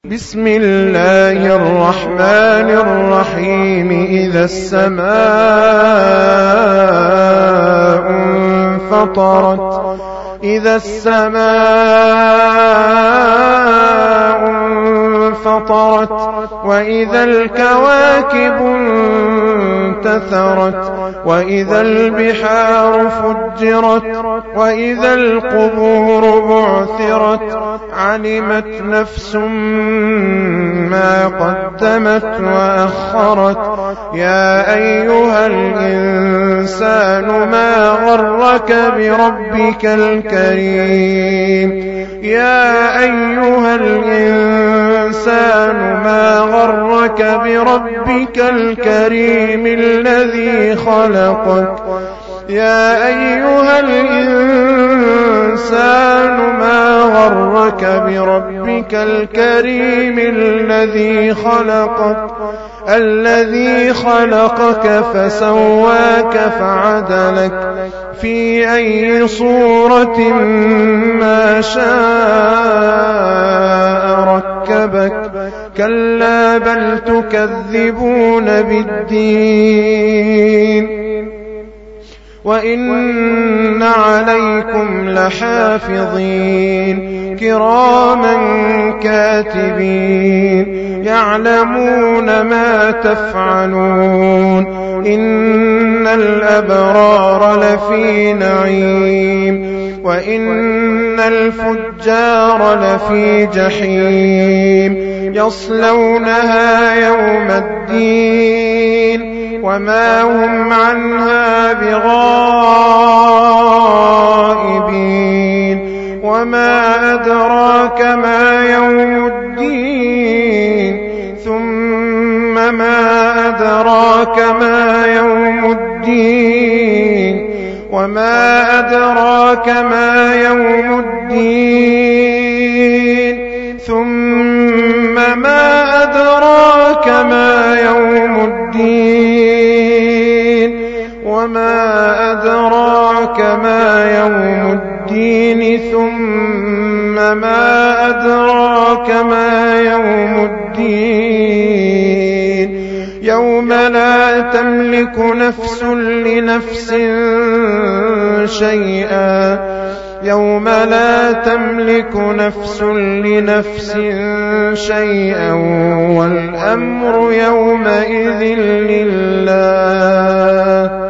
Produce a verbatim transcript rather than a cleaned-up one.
بسم الله الرحمن الرحيم. إذا السماء انفطرت إذا السماء انفطرت وإذا الكواكب انتثرت وإذا البحار فجرت وإذا القبور بعثرت علمت نفس ما قدمت وأخرت. يا أيها الإنسان ما غرك بربك الكريم يا أيها الإنسان ما غرك بربك الكريم الذي خلقك يا أيها الإنسان ما غرك بربك الكريم الذي خلقك الذي خلقك فسواك فعدلك في أي صورة ما شاء ركبك. كلا بل تكذبون بالدين وإن عليكم لحافظين كراما كاتبين يعلمون ما تفعلون. إن الأبرار لفي نعيم وإن الفجار لفي جحيم يصلونها يوم الدين وما هم عنها بغائبين. وما أدراك ما يوم الدين ثم ما أدراك ما يوم الدين وما أدراك ما يوم الدين ثم ما أدراك ما يوم الدين وما أدراك ما يوم الدين ثم ما أدراك ما يوم الدين يوم لا تملك نفس لنفس شيئا يوم لا تملك نفس لنفس شيئا والأمر يومئذ لله.